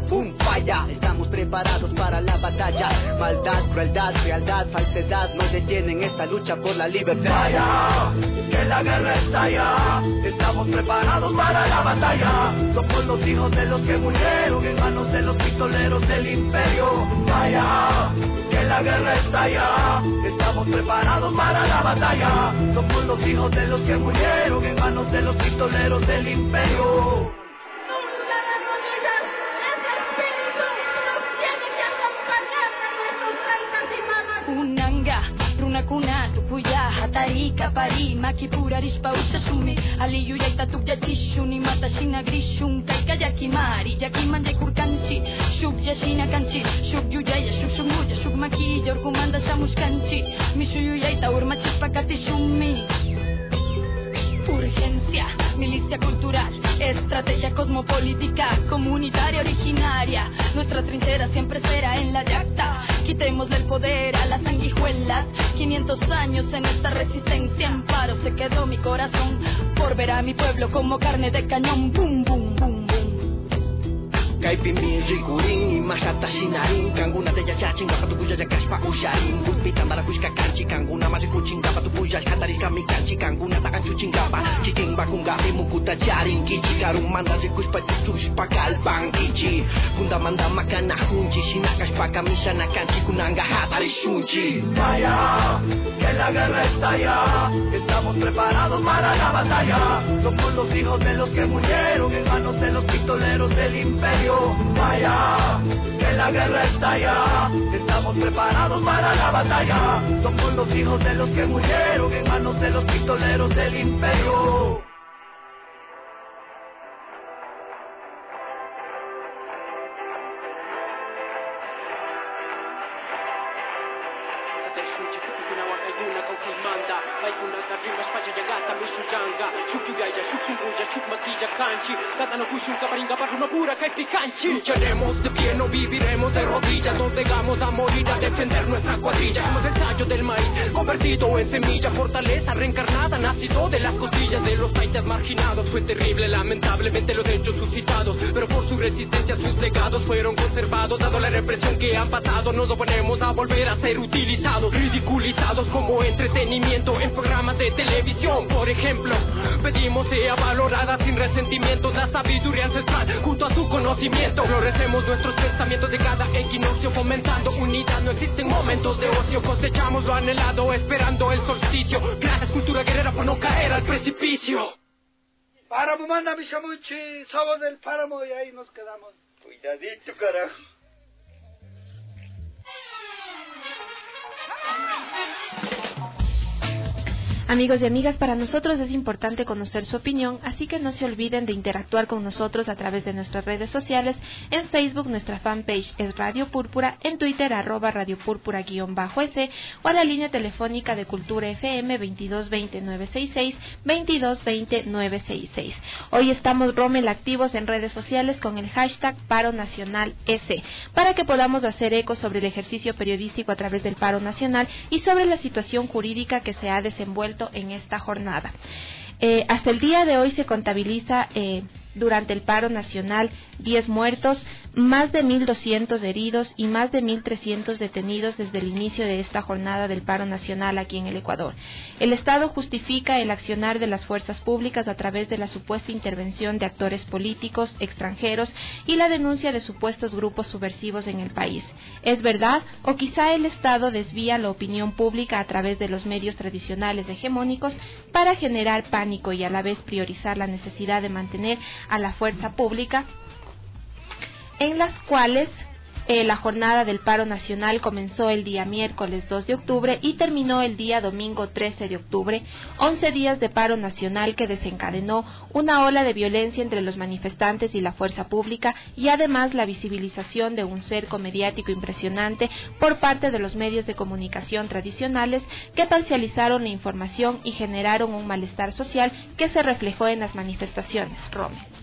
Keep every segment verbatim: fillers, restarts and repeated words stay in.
¡pum! Falla. Estamos preparados para la batalla. Maldad, crueldad, frialdad, falsedad no detienen esta lucha por la libertad. Vaya, que la guerra estalla. Estamos preparados para la batalla. Somos los hijos de los que murieron en manos de los pistoleros del imperio. Vaya, que la guerra estalla. Estamos preparados para la batalla. Somos los hijos de los que murieron en manos de los pistoleros del imperio. Unanga, runakuna, tukuya, hatarika, pari, makipura, rispa, usasumi, aliyu, yaita, tukyachichu, ni mata, shina, grishun, kaika, yakimari, yakiman, yakurkanchi, shuk, yashina, kanchi, shuk, yuyaya, shuk, shumuya, shuk, maquilla, orkumanda, shamus, kanchi, mishuyu, yaita, urmachispa, katishumi. Urgencia, milicia cultural, estrategia cosmopolítica, comunitaria originaria. Nuestra trinchera siempre será en la yacta. Quitémosle el poder a las sanguijuelas. quinientos años en esta resistencia. En paro se quedó mi corazón por ver a mi pueblo como carne de cañón. Boom, boom, boom, boom. Kaipimin, rikurin, mahata sinarin. Kanguna de yachachin, gapatukuya yakashpa usharin. Pupita marakushka kanchi, kanguna marikuchin, gapatukuya katarisca mi kanchi, kanguna ta anchuchin gapa. Chikin bakunga mukuta jarin, kichi karun manda rikushpa tutushpa kalbang kichi. Kunda manda makana hunchi, shinakashpa kamisa na kanchi, kunanga hatari shunchi. Vaya, que la guerra estalla. Estamos preparados para la batalla. Somos los hijos de los que murieron en manos de los pistoleros del imperio. Vaya, que la guerra estalla. Estamos preparados para la batalla. Somos los hijos de los que murieron en manos de los pistoleros del imperio. Lucharemos de pie, no viviremos de rodillas. Nos negamos a morir a defender nuestra cuadrilla. Somos el tallo del maíz, convertido en semilla. Fortaleza reencarnada, nacido de las costillas de los países marginados. Fue terrible, lamentablemente, los hechos suscitados, pero por su resistencia sus legados fueron conservados. Dado la represión que han pasado, nos oponemos a volver a ser utilizados, ridiculizados como entretenimiento en programas de televisión. Por ejemplo, pedimos sea valorada sin resentimientos la sabiduría ancestral junto a su conocimiento. Florecemos nuestros pensamientos de cada equinoccio, fomentando unidad. No existen momentos de ocio, cosechamos lo anhelado, esperando el solsticio. Gracias cultura guerrera por no caer al precipicio. Páramo, manda mi chamuchi, somos del páramo y ahí nos quedamos. Cuidadito, carajo. Amigos y amigas, para nosotros es importante conocer su opinión, así que no se olviden de interactuar con nosotros a través de nuestras redes sociales. En Facebook nuestra fanpage es Radio Púrpura, en Twitter arroba Radio Púrpura guión bajo S o a la línea telefónica de Cultura F M veintidós veinte nueve sesenta y seis, veintidós veinte nueve sesenta y seis. Hoy estamos, Rommel, activos en redes sociales con el hashtag Paro Nacional S, para que podamos hacer eco sobre el ejercicio periodístico a través del paro nacional y sobre la situación jurídica que se ha desenvuelto en esta jornada. Eh, hasta el día de hoy se contabiliza eh, durante el paro nacional diez muertos, más de mil doscientos heridos y más de mil trescientos detenidos desde el inicio de esta jornada del paro nacional aquí en el Ecuador. El Estado justifica el accionar de las fuerzas públicas a través de la supuesta intervención de actores políticos extranjeros y la denuncia de supuestos grupos subversivos en el país. ¿Es verdad? ¿O quizá el Estado desvía la opinión pública a través de los medios tradicionales hegemónicos para generar pánico y a la vez priorizar la necesidad de mantener a la fuerza pública, en las cuales eh, la jornada del paro nacional comenzó el día miércoles dos de octubre y terminó el día domingo trece de octubre, once días de paro nacional que desencadenó una ola de violencia entre los manifestantes y la fuerza pública y además la visibilización de un cerco mediático impresionante por parte de los medios de comunicación tradicionales que parcializaron la información y generaron un malestar social que se reflejó en las manifestaciones. Rommel.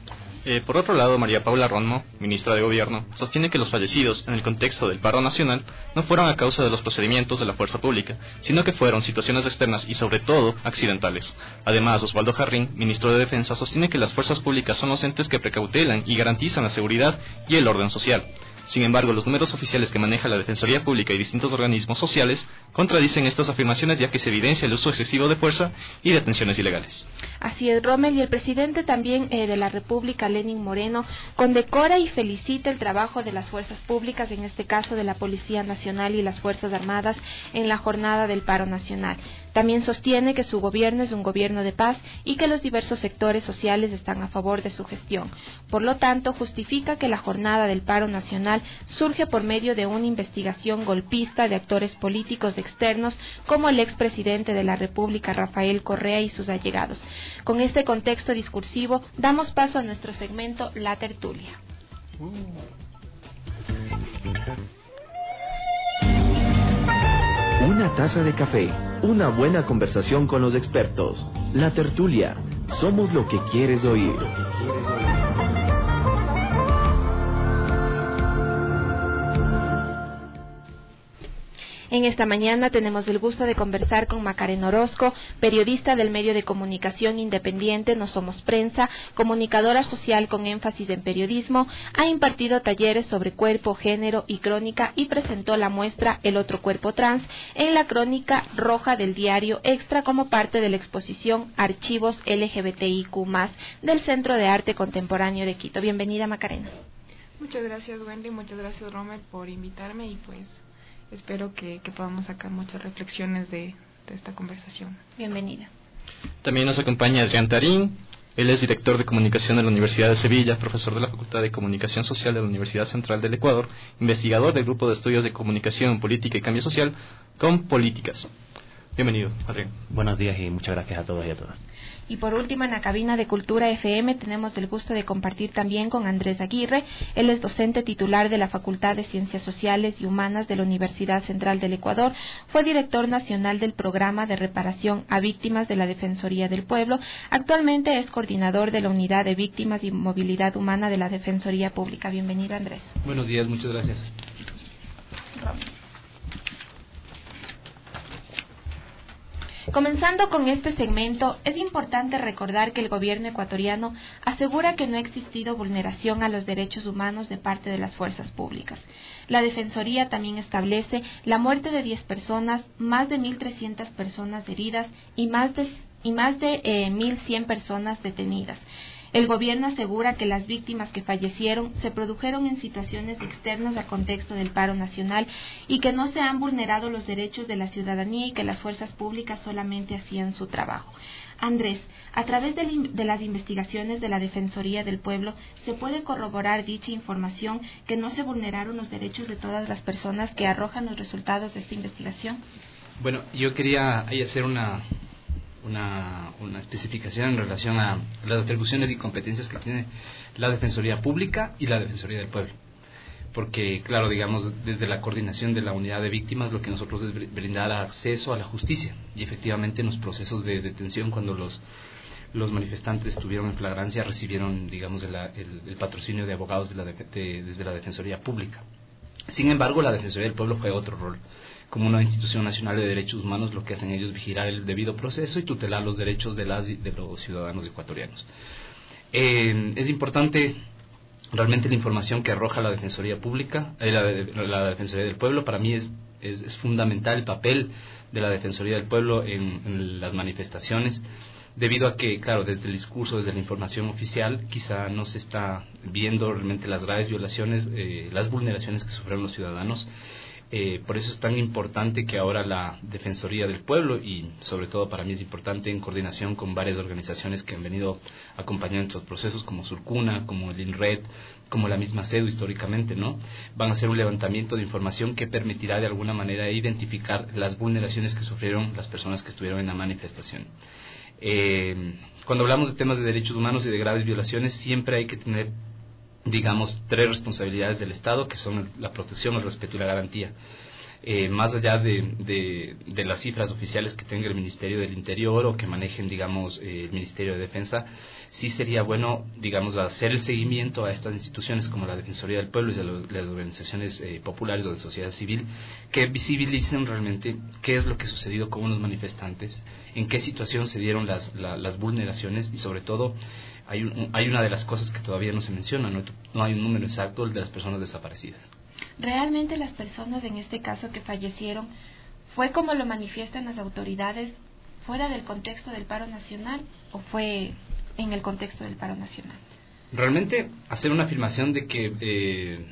Eh, por otro lado, María Paula Ronmo, ministra de Gobierno, sostiene que los fallecidos, en el contexto del paro nacional, no fueron a causa de los procedimientos de la fuerza pública, sino que fueron situaciones externas y, sobre todo, accidentales. Además, Osvaldo Jarrín, ministro de Defensa, sostiene que las fuerzas públicas son los entes que precautelan y garantizan la seguridad y el orden social. Sin embargo, los números oficiales que maneja la Defensoría Pública y distintos organismos sociales contradicen estas afirmaciones, ya que se evidencia el uso excesivo de fuerza y detenciones ilegales. Así es, Rommel, y el presidente también eh, de la República, Lenín Moreno, condecora y felicita el trabajo de las fuerzas públicas, en este caso de la Policía Nacional y las Fuerzas Armadas, en la jornada del paro nacional. También sostiene que su gobierno es un gobierno de paz y que los diversos sectores sociales están a favor de su gestión. Por lo tanto, justifica que la jornada del paro nacional surge por medio de una investigación golpista de actores políticos externos como el expresidente de la República, Rafael Correa, y sus allegados. Con este contexto discursivo, damos paso a nuestro segmento La Tertulia. Una taza de café, una buena conversación con los expertos. La Tertulia, somos lo que quieres oír. En esta mañana tenemos el gusto de conversar con Macarena Orozco, periodista del medio de comunicación independiente No Somos Prensa, comunicadora social con énfasis en periodismo, ha impartido talleres sobre cuerpo, género y crónica y presentó la muestra El Otro Cuerpo Trans en la crónica roja del diario Extra como parte de la exposición Archivos L G B T I Q más, del Centro de Arte Contemporáneo de Quito. Bienvenida, Macarena. Muchas gracias, Wendy, muchas gracias, Rommel, por invitarme y pues espero que, que podamos sacar muchas reflexiones de, de esta conversación. Bienvenida. También nos acompaña Adrián Tarín. Él es director de comunicación de la Universidad de Sevilla, profesor de la Facultad de Comunicación Social de la Universidad Central del Ecuador, investigador del Grupo de Estudios de Comunicación, Política y Cambio Social con Políticas. Bienvenido, Adrián. Buenos días y muchas gracias a todos y a todas. Y por último, en la cabina de Cultura F M tenemos el gusto de compartir también con Andrés Aguirre. Él es docente titular de la Facultad de Ciencias Sociales y Humanas de la Universidad Central del Ecuador. Fue director nacional del Programa de Reparación a Víctimas de la Defensoría del Pueblo. Actualmente es coordinador de la Unidad de Víctimas y Movilidad Humana de la Defensoría Pública. Bienvenido, Andrés. Buenos días, muchas gracias. Comenzando con este segmento, es importante recordar que el gobierno ecuatoriano asegura que no ha existido vulneración a los derechos humanos de parte de las fuerzas públicas. La Defensoría también establece la muerte de diez personas, más de mil trescientas personas heridas y más de, y más de eh, mil cien personas detenidas. El gobierno asegura que las víctimas que fallecieron se produjeron en situaciones externas al contexto del paro nacional y que no se han vulnerado los derechos de la ciudadanía y que las fuerzas públicas solamente hacían su trabajo. Andrés, a través de, de las investigaciones de la Defensoría del Pueblo, ¿se puede corroborar dicha información que no se vulneraron los derechos de todas las personas que arrojan los resultados de esta investigación? Bueno, yo quería ahí hacer una... Una, una especificación en relación a las atribuciones y competencias que tiene la Defensoría Pública y la Defensoría del Pueblo. Porque, claro, digamos, desde la coordinación de la unidad de víctimas, lo que nosotros es brindar acceso a la justicia. Y efectivamente en los procesos de detención, cuando los, los manifestantes estuvieron en flagrancia, recibieron, digamos, el, el, el patrocinio de abogados de la de, de, desde la Defensoría Pública. Sin embargo, la Defensoría del Pueblo juega otro rol. Como una institución nacional de derechos humanos, lo que hacen ellos es vigilar el debido proceso y tutelar los derechos de, las, de los ciudadanos ecuatorianos. Eh, es importante realmente la información que arroja la Defensoría Pública, eh, la, la Defensoría del Pueblo. Para mí es, es, es fundamental el papel de la Defensoría del Pueblo en, en las manifestaciones, debido a que, claro, desde el discurso, desde la información oficial, quizá no se está viendo realmente las graves violaciones, eh, las vulneraciones que sufrieron los ciudadanos. Eh, por eso es tan importante que ahora la Defensoría del Pueblo, y sobre todo para mí es importante en coordinación con varias organizaciones que han venido acompañando estos procesos, como Surcuna, como el INRED, como la misma CEDU históricamente, ¿no? Van a hacer un levantamiento de información que permitirá de alguna manera identificar las vulneraciones que sufrieron las personas que estuvieron en la manifestación. Eh, cuando hablamos de temas de derechos humanos y de graves violaciones, siempre hay que tener, digamos, tres responsabilidades del Estado, que son la protección, el respeto y la garantía. eh, más allá de, de, de las cifras oficiales que tenga el Ministerio del Interior o que manejen, digamos, eh, el Ministerio de Defensa, sí sería bueno, digamos, hacer el seguimiento a estas instituciones como la Defensoría del Pueblo y de las organizaciones eh, populares o de sociedad civil, que visibilicen realmente qué es lo que ha sucedido con los manifestantes, en qué situación se dieron las, la, las vulneraciones y sobre todo hay, un, hay una de las cosas que todavía no se menciona, no, no hay un número exacto, el de las personas desaparecidas. ¿Realmente las personas en este caso que fallecieron fue como lo manifiestan las autoridades fuera del contexto del paro nacional o fue en el contexto del paro nacional? Realmente hacer una afirmación de que eh,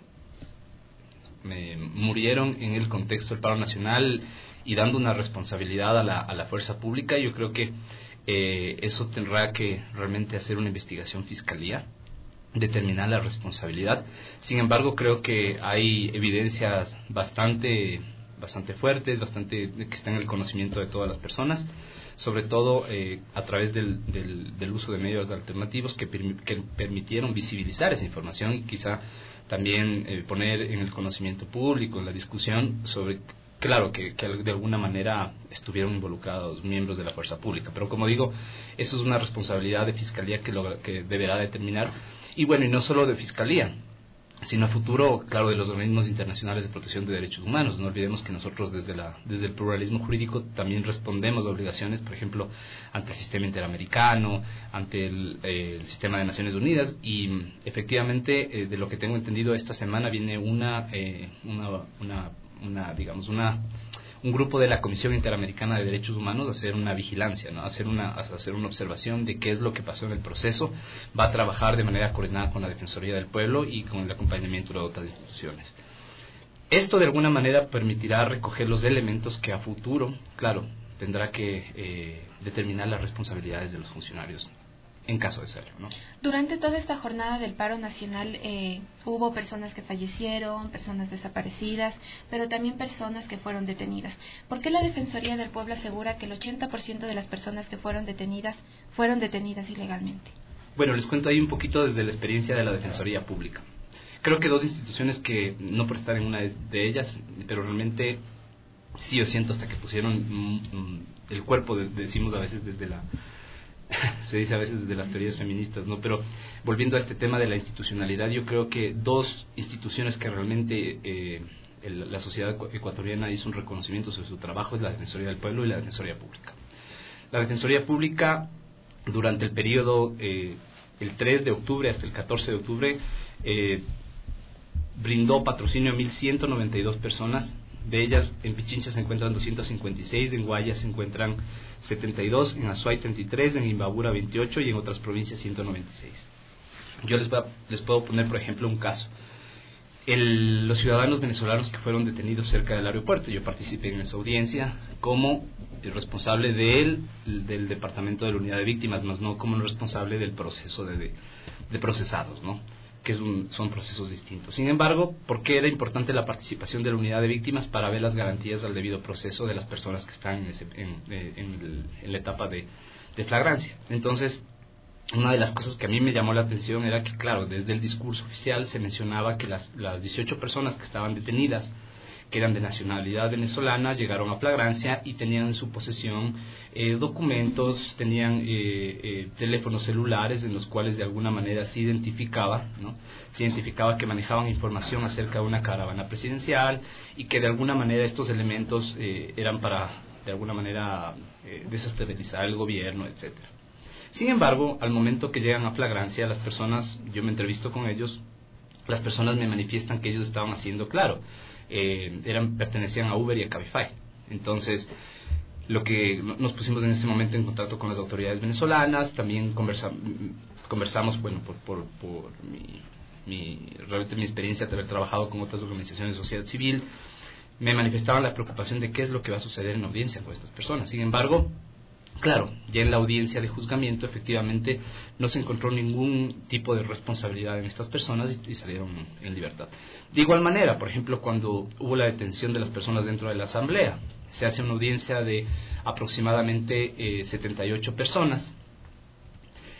me murieron en el contexto del paro nacional y dando una responsabilidad a la, a la fuerza pública, yo creo que eh, eso tendrá que realmente hacer una investigación fiscalía, determinar la responsabilidad. Sin embargo, creo que hay evidencias bastante bastante fuertes, bastante que están en el conocimiento de todas las personas, sobre todo eh, a través del, del, del uso de medios alternativos que, permi- que permitieron visibilizar esa información y quizá también eh, poner en el conocimiento público, en la discusión sobre, claro, que, que de alguna manera estuvieron involucrados miembros de la fuerza pública. Pero como digo, eso es una responsabilidad de Fiscalía que, logra, que deberá determinar. Y bueno, y no solo de Fiscalía, sino a futuro, claro, de los organismos internacionales de protección de derechos humanos. No olvidemos que nosotros desde la desde el pluralismo jurídico también respondemos a obligaciones, por ejemplo, ante el sistema interamericano, ante el, eh, el sistema de Naciones Unidas, y efectivamente, eh, de lo que tengo entendido, esta semana viene una, eh, una, una, una digamos, una un grupo de la Comisión Interamericana de Derechos Humanos a hacer una vigilancia, ¿no? a hacer una a hacer una observación de qué es lo que pasó en el proceso. Va a trabajar de manera coordinada con la Defensoría del Pueblo y con el acompañamiento de otras instituciones. Esto de alguna manera permitirá recoger los elementos que a futuro, claro, tendrá que eh, determinar las responsabilidades de los funcionarios en caso de serlo, ¿no? Durante toda esta jornada del paro nacional eh, hubo personas que fallecieron, personas desaparecidas, pero también personas que fueron detenidas. ¿Por qué la Defensoría del Pueblo asegura que el ochenta por ciento de las personas que fueron detenidas fueron detenidas ilegalmente? Bueno, les cuento ahí un poquito desde la experiencia de la Defensoría Pública. Creo que dos instituciones que, no por estar en una de ellas, pero realmente sí yo siento hasta que pusieron mm, el cuerpo, de, decimos a veces desde la... se dice a veces desde las teorías feministas, ¿no? Pero volviendo a este tema de la institucionalidad, yo creo que dos instituciones que realmente eh, el, la sociedad ecuatoriana hizo un reconocimiento sobre su trabajo es la Defensoría del Pueblo y la Defensoría Pública. La Defensoría Pública, durante el periodo eh, el tres de octubre hasta el catorce de octubre, eh, brindó patrocinio a mil ciento noventa y dos personas. De ellas, en Pichincha se encuentran doscientos cincuenta y seis, en Guayas se encuentran setenta y dos, en Azuay treinta y tres, en Imbabura veintiocho y en otras provincias ciento noventa y seis. Yo les, va, les puedo poner, por ejemplo, un caso. El, los ciudadanos venezolanos que fueron detenidos cerca del aeropuerto, yo participé en esa audiencia como el responsable de él, del Departamento de la Unidad de Víctimas, más no como el responsable del proceso de, de, de procesados, ¿no? que es un, son procesos distintos. Sin embargo, ¿por qué era importante la participación de la unidad de víctimas? Para ver las garantías al debido proceso de las personas que están en, ese, en, en, el, en la etapa de, de flagrancia. Entonces, una de las cosas que a mí me llamó la atención era que, claro, desde el discurso oficial se mencionaba que las, las dieciocho personas que estaban detenidas, que eran de nacionalidad venezolana, llegaron a flagrancia y tenían en su posesión eh, documentos, tenían eh, eh, teléfonos celulares en los cuales de alguna manera se identificaba, ¿no? se identificaba que manejaban información acerca de una caravana presidencial y que de alguna manera estos elementos eh, eran para, de alguna manera, eh, desestabilizar el gobierno, etcétera. Sin embargo, al momento que llegan a flagrancia, las personas, yo me entrevisto con ellos, las personas me manifiestan que ellos estaban haciendo claro, Eh, eran pertenecían a Uber y a Cabify. Entonces, lo que nos pusimos en ese momento en contacto con las autoridades venezolanas, también conversa, conversamos, bueno, por, por, por mi, mi, realmente mi experiencia de haber trabajado con otras organizaciones de sociedad civil, me manifestaban la preocupación de qué es lo que va a suceder en la audiencia con estas personas. Sin embargo, claro, ya en la audiencia de juzgamiento efectivamente no se encontró ningún tipo de responsabilidad en estas personas y, y salieron en libertad. De igual manera, por ejemplo, cuando hubo la detención de las personas dentro de la asamblea, se hace una audiencia de aproximadamente eh, setenta y ocho personas.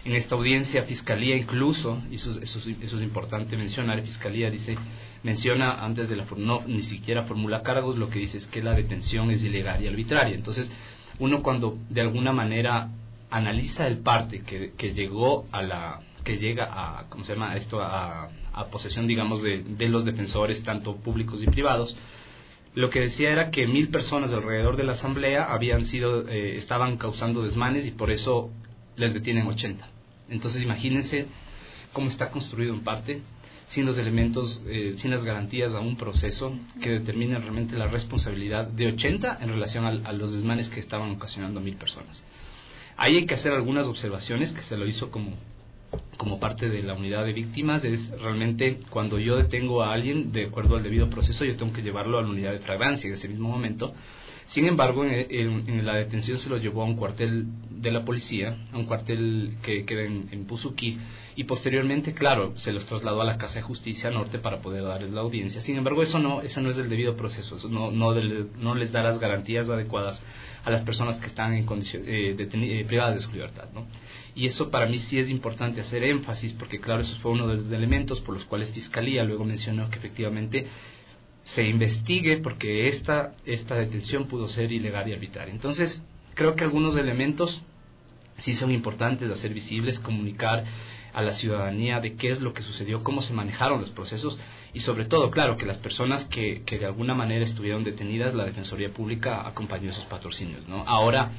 En esta audiencia, Fiscalía incluso, y eso, eso, eso es importante mencionar, Fiscalía dice, menciona antes de la, no, ni siquiera formula cargos, lo que dice es que la detención es ilegal y arbitraria. Entonces, uno cuando de alguna manera analiza el parte que, que llegó a la, que llega a, ¿cómo se llama esto? A, a posesión, digamos, de, de los defensores, tanto públicos y privados, lo que decía era que mil personas alrededor de la asamblea habían sido, eh, estaban causando desmanes y por eso les detienen ochenta. Entonces imagínense cómo está construido en parte, sin los elementos, eh, sin las garantías a un proceso que determine realmente la responsabilidad de ochenta en relación a, a los desmanes que estaban ocasionando a mil personas. Ahí hay que hacer algunas observaciones, que se lo hizo como, como parte de la unidad de víctimas. Es realmente cuando yo detengo a alguien, de acuerdo al debido proceso, yo tengo que llevarlo a la unidad de flagrancia en ese mismo momento. Sin embargo, en, en, en la detención se lo llevó a un cuartel de la policía, a un cuartel que queda en, en Puzuquí, y posteriormente, claro, se los trasladó a la Casa de Justicia Norte para poder darles la audiencia. Sin embargo, eso no, eso no es el debido proceso, eso no, no, del, no les da las garantías adecuadas a las personas que están en condición, eh, deteni- eh, privadas de su libertad, ¿no? Y eso para mí sí es importante hacer énfasis, porque claro, eso fue uno de los elementos por los cuales Fiscalía luego mencionó que efectivamente se investigue porque esta, esta detención pudo ser ilegal y arbitraria. Entonces, creo que algunos elementos sí son importantes de hacer visibles, comunicar a la ciudadanía de qué es lo que sucedió, cómo se manejaron los procesos y sobre todo, claro, que las personas que, que de alguna manera estuvieron detenidas, la Defensoría Pública acompañó esos patrocinios, ¿no? Ahora,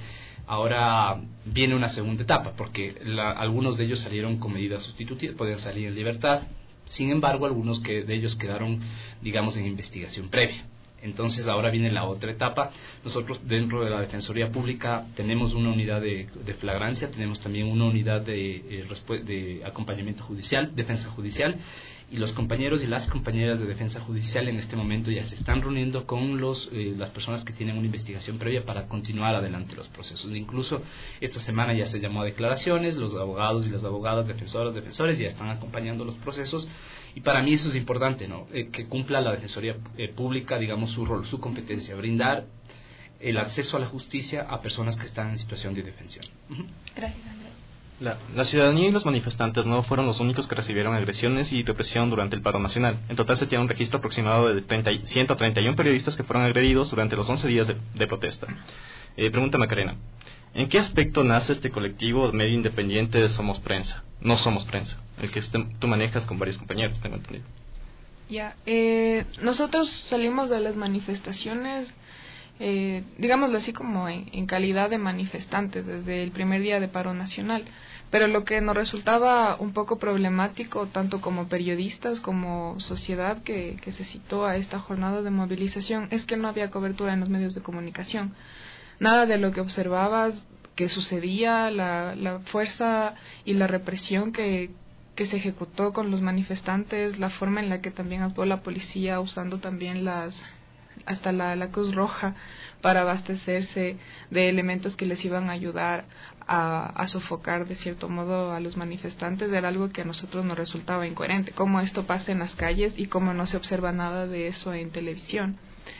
ahora viene una segunda etapa porque la, algunos de ellos salieron con medidas sustitutivas, podían salir en libertad. Sin embargo, algunos que de ellos quedaron, digamos, en investigación previa. Entonces, ahora viene la otra etapa. Nosotros, dentro de la Defensoría Pública, tenemos una unidad de, de flagrancia, tenemos también una unidad de, eh, de acompañamiento judicial, defensa judicial, y los compañeros y las compañeras de defensa judicial en este momento ya se están reuniendo con los, eh, las personas que tienen una investigación previa para continuar adelante los procesos. Incluso esta semana ya se llamó a declaraciones, los abogados y las abogadas, defensoras, defensores ya están acompañando los procesos y para mí eso es importante, ¿no? Eh, que cumpla la Defensoría eh, Pública, digamos, su rol, su competencia, brindar el acceso a la justicia a personas que están en situación de indefensión. Uh-huh. Gracias, Andrés. La, la ciudadanía y los manifestantes no fueron los únicos que recibieron agresiones y represión durante el paro nacional. En total se tiene un registro aproximado de treinta, ciento treinta y uno periodistas que fueron agredidos durante los once días de, de protesta. Eh, pregunta Macarena, ¿en qué aspecto nace este colectivo medio independiente de Somos Prensa? No Somos Prensa, el que usted, tú manejas con varios compañeros, tengo entendido. Ya, eh, nosotros salimos de las manifestaciones, eh, digámoslo así como en, en calidad de manifestantes desde el primer día de paro nacional. Pero lo que nos resultaba un poco problemático, tanto como periodistas como sociedad que, que se citó a esta jornada de movilización, es que no había cobertura en los medios de comunicación. Nada de lo que observabas que sucedía, la, la fuerza y la represión que, que se ejecutó con los manifestantes, la forma en la que también actuó la policía usando también las hasta la, la Cruz Roja para abastecerse de elementos que les iban a ayudar a, a sofocar de cierto modo a los manifestantes, era algo que a nosotros nos resultaba incoherente, cómo esto pasa en las calles y cómo no se observa nada de eso en televisión.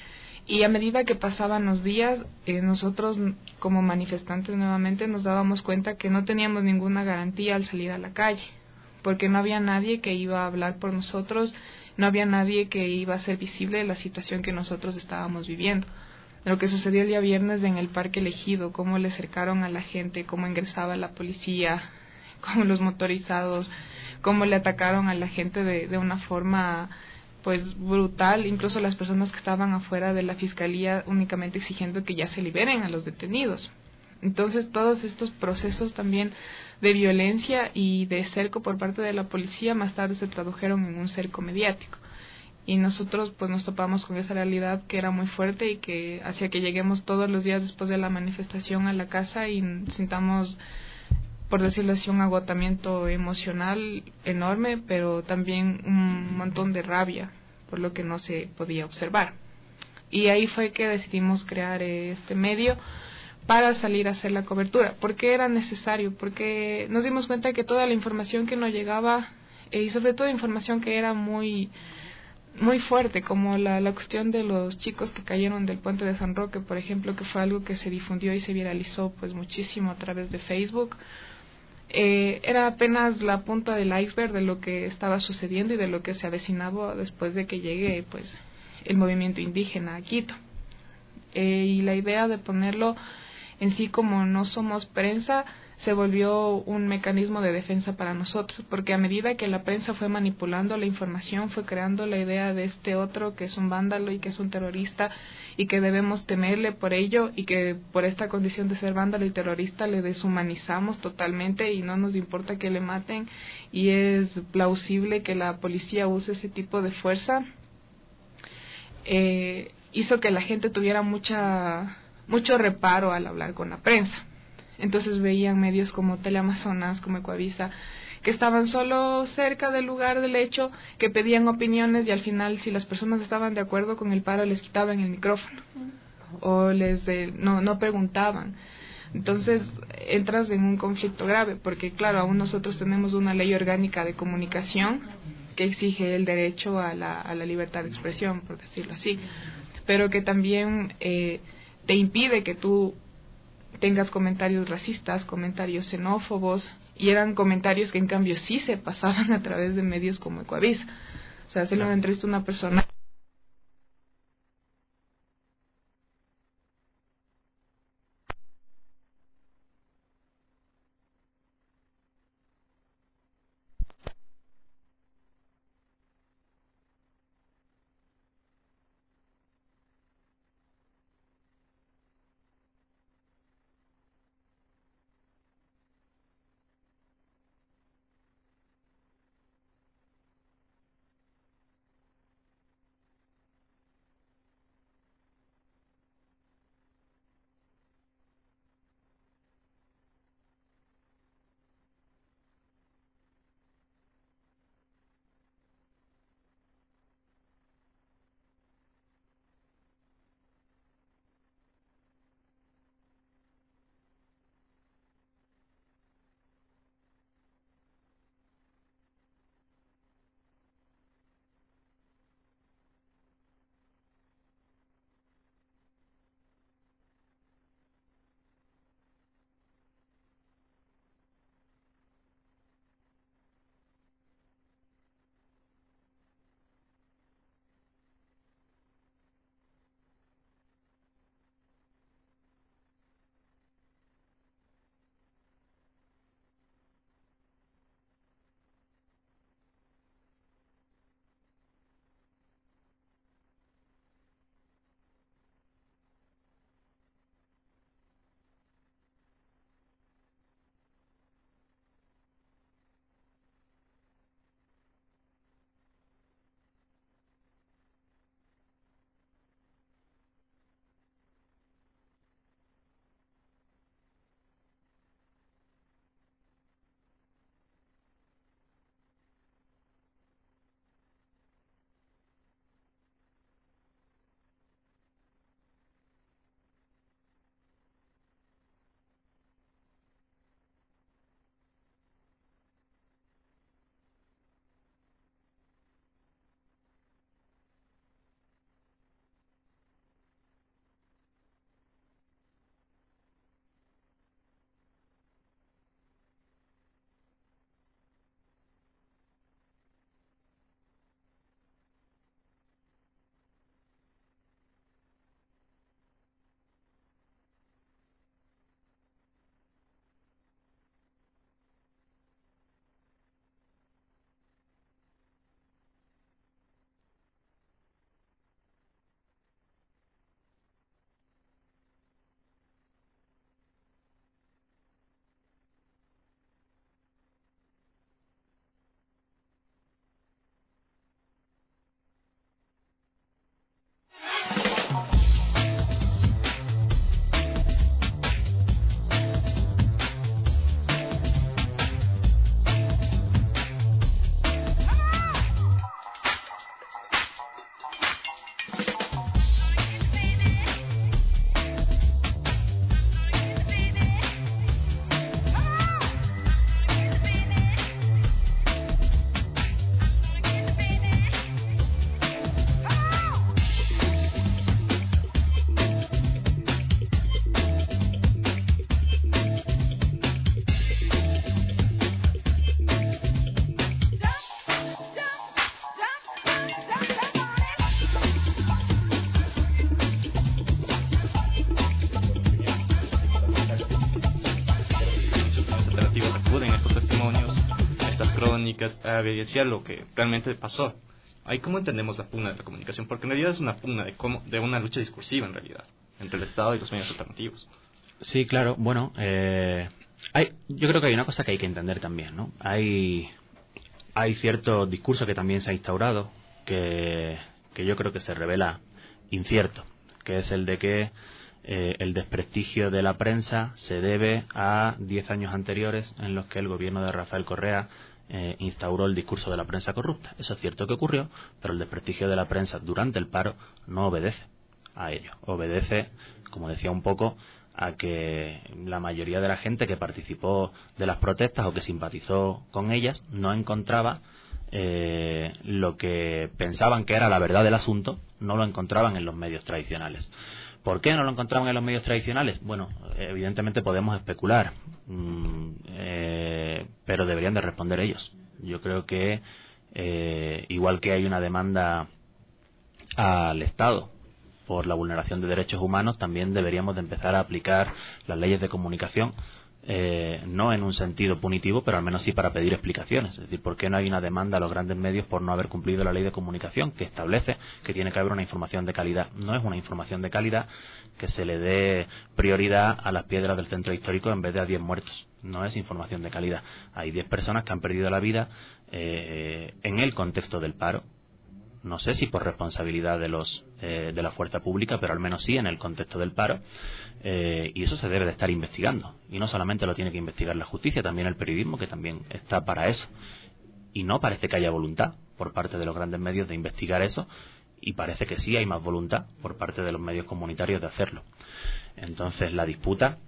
Y a medida que pasaban los días, eh, nosotros como manifestantes nuevamente nos dábamos cuenta que no teníamos ninguna garantía al salir a la calle, porque no había nadie que iba a hablar por nosotros, no había nadie que iba a hacer visible la situación que nosotros estábamos viviendo. Lo que sucedió el día viernes en el Parque Ejido, cómo le cercaron a la gente, cómo ingresaba la policía, cómo los motorizados, cómo le atacaron a la gente de, de una forma pues brutal, incluso las personas que estaban afuera de la fiscalía únicamente exigiendo que ya se liberen a los detenidos. Entonces todos estos procesos también de violencia y de cerco por parte de la policía más tarde se tradujeron en un cerco mediático. Y nosotros pues nos topamos con esa realidad que era muy fuerte y que hacía que lleguemos todos los días después de la manifestación a la casa y sintamos, por decirlo así, un agotamiento emocional enorme, pero también un montón de rabia por lo que no se podía observar. Y ahí fue que decidimos crear este medio para salir a hacer la cobertura. ¿Por qué era necesario? Porque nos dimos cuenta que toda la información que nos llegaba, eh, y sobre todo información que era muy muy fuerte, como la, la cuestión de los chicos que cayeron del puente de San Roque, por ejemplo, que fue algo que se difundió y se viralizó pues muchísimo a través de Facebook. eh, era apenas la punta del iceberg de lo que estaba sucediendo y de lo que se avecinaba después de que llegue pues el movimiento indígena a Quito. Eh, y la idea de ponerlo en sí como no somos prensa se volvió un mecanismo de defensa para nosotros, porque a medida que la prensa fue manipulando la información, fue creando la idea de este otro que es un vándalo y que es un terrorista y que debemos temerle por ello, y que por esta condición de ser vándalo y terrorista le deshumanizamos totalmente y no nos importa que le maten, y es plausible que la policía use ese tipo de fuerza. Eh, hizo que la gente tuviera mucha mucho reparo al hablar con la prensa. Entonces veían medios como Teleamazonas, como Ecuavisa, que estaban solo cerca del lugar del hecho, que pedían opiniones, y al final, si las personas estaban de acuerdo con el paro, les quitaban el micrófono o les de, no no preguntaban. Entonces entras en un conflicto grave, porque claro, aún nosotros tenemos una ley orgánica de comunicación que exige el derecho a la, a la libertad de expresión, por decirlo así, pero que también eh, te impide que tú tengas comentarios racistas, comentarios xenófobos, y eran comentarios que en cambio sí se pasaban a través de medios como Ecuavisa. O sea, hacerle una entrevista a una persona públicas evidencia lo que realmente pasó. Ahí, ¿cómo entendemos la pugna de la comunicación? Porque en realidad es una pugna de, cómo, de una lucha discursiva, en realidad, entre el Estado y los medios alternativos. Sí, claro. Bueno, eh, hay, yo creo que hay una cosa que hay que entender también, ¿no? Hay, hay cierto discurso que también se ha instaurado que, que yo creo que se revela incierto, que es el de que eh, el desprestigio de la prensa se debe a diez años anteriores en los que el gobierno de Rafael Correa Eh, instauró el discurso de la prensa corrupta. Eso es cierto que ocurrió, pero el desprestigio de la prensa durante el paro no obedece a ello. Obedece, como decía un poco, a que la mayoría de la gente que participó de las protestas o que simpatizó con ellas no encontraba eh, lo que pensaban que era la verdad del asunto, no lo encontraban en los medios tradicionales. ¿Por qué no lo encontraban en los medios tradicionales? Bueno, evidentemente podemos especular, mmm, eh, pero deberían de responder ellos. Yo creo que eh, igual que hay una demanda al Estado por la vulneración de derechos humanos, también deberíamos de empezar a aplicar las leyes de comunicación, eh, no en un sentido punitivo, pero al menos sí para pedir explicaciones. Es decir, ¿por qué no hay una demanda a los grandes medios por no haber cumplido la ley de comunicación que establece que tiene que haber una información de calidad? No es una información de calidad que se le dé prioridad a las piedras del centro histórico en vez de a diez muertos. No es información de calidad. Hay diez personas que han perdido la vida eh, en el contexto del paro. No sé si por responsabilidad de los eh, de la fuerza pública, pero al menos sí en el contexto del paro, eh, y eso se debe de estar investigando. Y no solamente lo tiene que investigar la justicia, también el periodismo, que también está para eso. Y no parece que haya voluntad por parte de los grandes medios de investigar eso, y parece que sí hay más voluntad por parte de los medios comunitarios de hacerlo. Entonces la disputa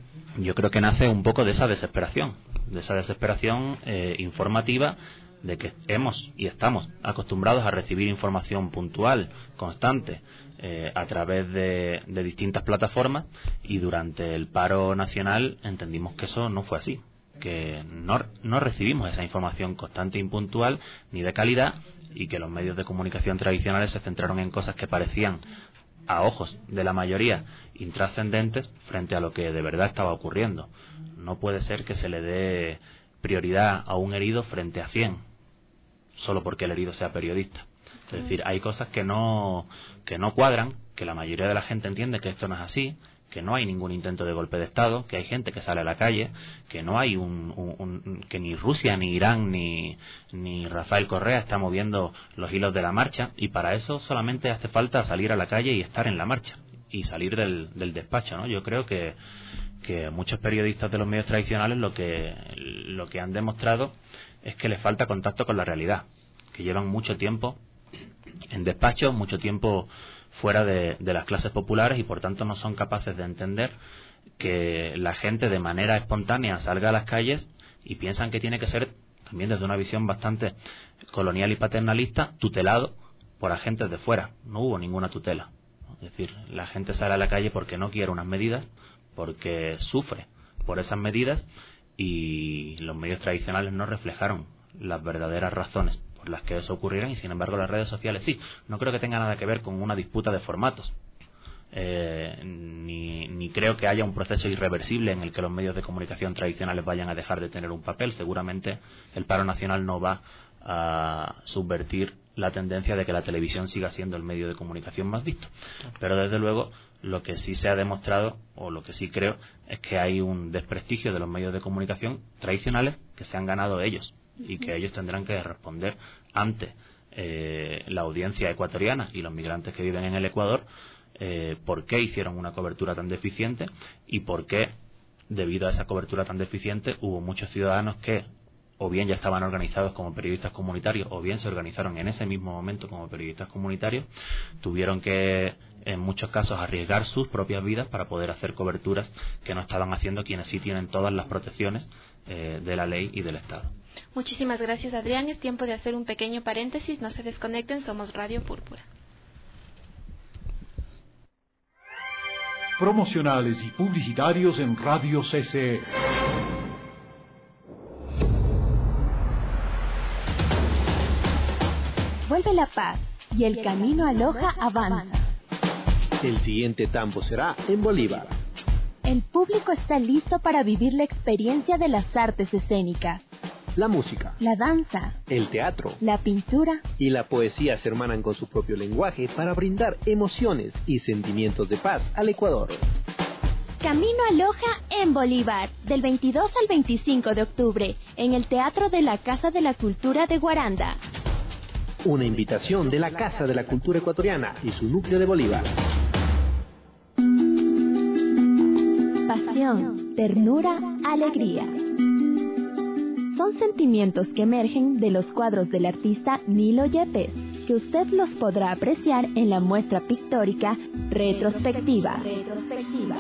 yo creo que nace un poco de esa desesperación, de esa desesperación eh, informativa, de que hemos y estamos acostumbrados a recibir información puntual, constante, eh, a través de, de distintas plataformas, y durante el paro nacional entendimos que eso no fue así, que no, no recibimos esa información constante e impuntual ni de calidad, y que los medios de comunicación tradicionales se centraron en cosas que parecían, a ojos de la mayoría, intrascendentes frente a lo que de verdad estaba ocurriendo. No puede ser que se le dé prioridad a un herido frente a cien, solo porque el herido sea periodista. Es decir, hay cosas que no que no cuadran, que la mayoría de la gente entiende que esto no es así, que no hay ningún intento de golpe de Estado, que hay gente que sale a la calle, que no hay un, un, un que ni Rusia, ni Irán, ni, ni Rafael Correa está moviendo los hilos de la marcha, y para eso solamente hace falta salir a la calle y estar en la marcha, y salir del, del despacho, ¿no? Yo creo que que muchos periodistas de los medios tradicionales lo que lo que han demostrado es que les falta contacto con la realidad, que llevan mucho tiempo en despachos, mucho tiempo fuera de, de las clases populares, y por tanto no son capaces de entender que la gente de manera espontánea salga a las calles, y piensan que tiene que ser, también desde una visión bastante colonial y paternalista, tutelado por agentes de fuera. No hubo ninguna tutela. Es decir, la gente sale a la calle porque no quiere unas medidas, porque sufre por esas medidas, y los medios tradicionales no reflejaron las verdaderas razones por las que eso ocurriera, y sin embargo las redes sociales sí. No creo que tenga nada que ver con una disputa de formatos, eh, ni, ni creo que haya un proceso irreversible en el que los medios de comunicación tradicionales vayan a dejar de tener un papel. Seguramente el paro nacional no va a subvertir la tendencia de que la televisión siga siendo el medio de comunicación más visto, pero desde luego lo que sí se ha demostrado, o lo que sí creo, es que hay un desprestigio de los medios de comunicación tradicionales que se han ganado ellos, y que ellos tendrán que responder ante eh, la audiencia ecuatoriana y los migrantes que viven en el Ecuador, eh, por qué hicieron una cobertura tan deficiente, y por qué, debido a esa cobertura tan deficiente, hubo muchos ciudadanos que o bien ya estaban organizados como periodistas comunitarios, o bien se organizaron en ese mismo momento como periodistas comunitarios, tuvieron que en muchos casos arriesgar sus propias vidas para poder hacer coberturas que no estaban haciendo quienes sí tienen todas las protecciones eh, de la ley y del Estado. Muchísimas gracias, Adrián. Es tiempo de hacer un pequeño paréntesis. No se desconecten, somos Radio Púrpura. Promocionales y publicitarios en Radio C C E. Vuelve la paz y el camino a Loja avanza. El siguiente tambo será en Bolívar. El público está listo para vivir la experiencia de las artes escénicas. La música, la danza, el teatro, la pintura y la poesía se hermanan con su propio lenguaje para brindar emociones y sentimientos de paz al Ecuador. Camino a Loja en Bolívar, del veintidós al veinticinco de octubre, en el Teatro de la Casa de la Cultura de Guaranda. Una invitación de la Casa de la Cultura Ecuatoriana y su núcleo de Bolívar. Pasión, ternura, alegría. Son sentimientos que emergen de los cuadros del artista Nilo Yepes, que usted los podrá apreciar en la muestra pictórica Retrospectiva. Retrospectiva.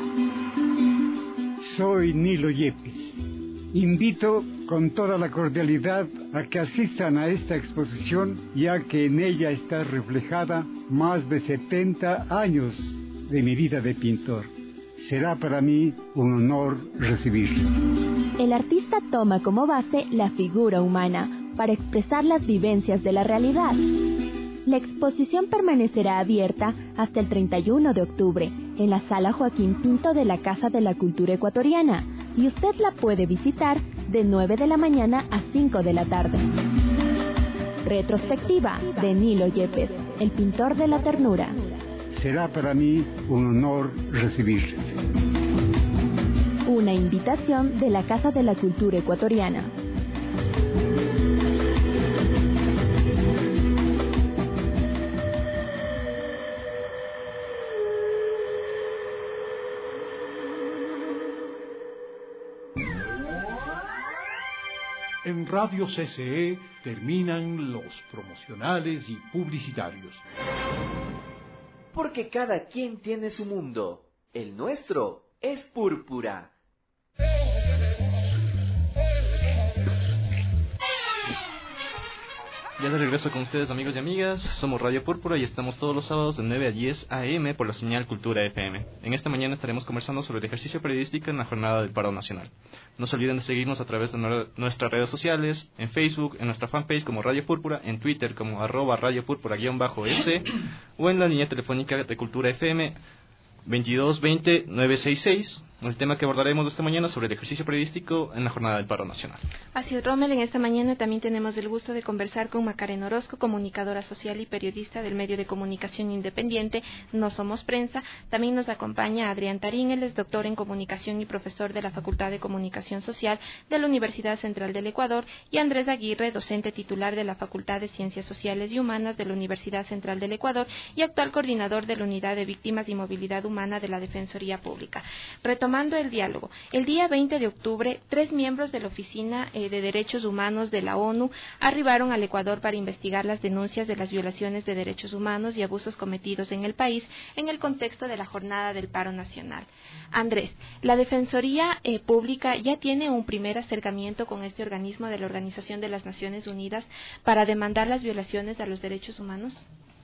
Soy Nilo Yepes. Invito con toda la cordialidad a que asistan a esta exposición, ya que en ella está reflejada más de setenta años de mi vida de pintor. Será para mí un honor recibirlo. El artista toma como base la figura humana para expresar las vivencias de la realidad. La exposición permanecerá abierta hasta el treinta y uno de octubre en la Sala Joaquín Pinto de la Casa de la Cultura Ecuatoriana y usted la puede visitar de nueve de la mañana a cinco de la tarde. Retrospectiva de Nilo Yepes, el pintor de la ternura. Será para mí un honor recibirle. Una invitación de la Casa de la Cultura Ecuatoriana. En Radio C C E terminan los promocionales y publicitarios. Porque cada quien tiene su mundo. El nuestro es Púrpura. Ya de regreso con ustedes, amigos y amigas. Somos Radio Púrpura y estamos todos los sábados de nueve a diez a eme por la señal Cultura F M. En esta mañana estaremos conversando sobre el ejercicio periodístico en la jornada del paro nacional. No se olviden de seguirnos a través de nuestras redes sociales, en Facebook, en nuestra fanpage como Radio Púrpura, en Twitter como arroba Radio Púrpura-S o en la línea telefónica de Cultura F M veintidós veinte nueve sesenta y seis. El tema que abordaremos esta mañana sobre el ejercicio periodístico en la jornada del paro nacional. Así es, Rommel, en esta mañana también tenemos el gusto de conversar con Macarena Orozco, comunicadora social y periodista del medio de comunicación independiente No Somos Prensa. También nos acompaña Adrián Tarín, él es doctor en comunicación y profesor de la Facultad de Comunicación Social de la Universidad Central del Ecuador, y Andrés Aguirre, docente titular de la Facultad de Ciencias Sociales y Humanas de la Universidad Central del Ecuador y actual coordinador de la Unidad de Víctimas y Movilidad Humana de la Defensoría Pública. Retomando el diálogo, el día veinte de octubre, tres miembros de la Oficina eh, de Derechos Humanos de la ONU arribaron al Ecuador para investigar las denuncias de las violaciones de derechos humanos y abusos cometidos en el país en el contexto de la jornada del paro nacional. Andrés, ¿la Defensoría eh, Pública ya tiene un primer acercamiento con este organismo de la Organización de las Naciones Unidas para demandar las violaciones a los derechos humanos?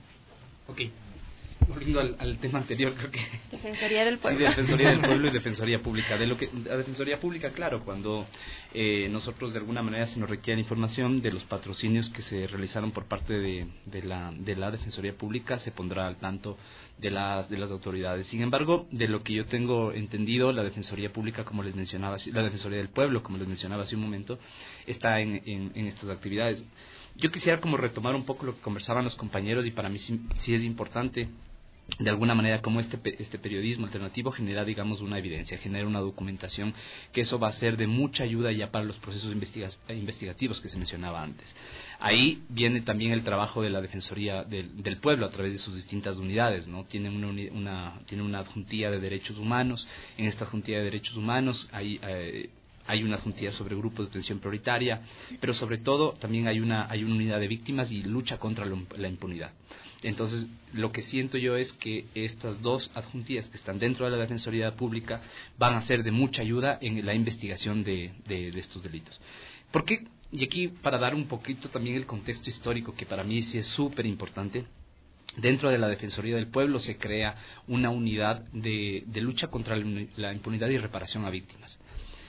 Ok. Volviendo al, al tema anterior, creo que... Defensoría del Pueblo. Sí, Defensoría del Pueblo y Defensoría Pública. De lo que, la Defensoría Pública, claro, cuando eh, nosotros de alguna manera se nos requiere información de los patrocinios que se realizaron por parte de, de, la, de la Defensoría Pública, se pondrá al tanto de las, de las autoridades. Sin embargo, de lo que yo tengo entendido, la Defensoría Pública, como les mencionaba, la Defensoría del Pueblo, como les mencionaba hace un momento, está en, en, en estas actividades. Yo quisiera como retomar un poco lo que conversaban los compañeros, y para mí sí, sí es importante de alguna manera como este este periodismo alternativo genera, digamos, una evidencia, genera una documentación, que eso va a ser de mucha ayuda ya para los procesos investiga investigativos que se mencionaba antes. Ahí viene también el trabajo de la Defensoría del, del Pueblo a través de sus distintas unidades, ¿no? Tienen una, una, tienen una adjuntía de derechos humanos. En esta adjuntía de derechos humanos hay... Eh, hay una adjuntía sobre grupos de atención prioritaria, pero sobre todo también hay una hay una unidad de víctimas y lucha contra la impunidad. Entonces, lo que siento yo es que estas dos adjuntías que están dentro de la Defensoría Pública van a ser de mucha ayuda en la investigación de, de, de estos delitos. ¿Por qué? Y aquí, para dar un poquito también el contexto histórico, que para mí sí es súper importante. Dentro de la Defensoría del Pueblo se crea una unidad de, de lucha contra la impunidad y reparación a víctimas.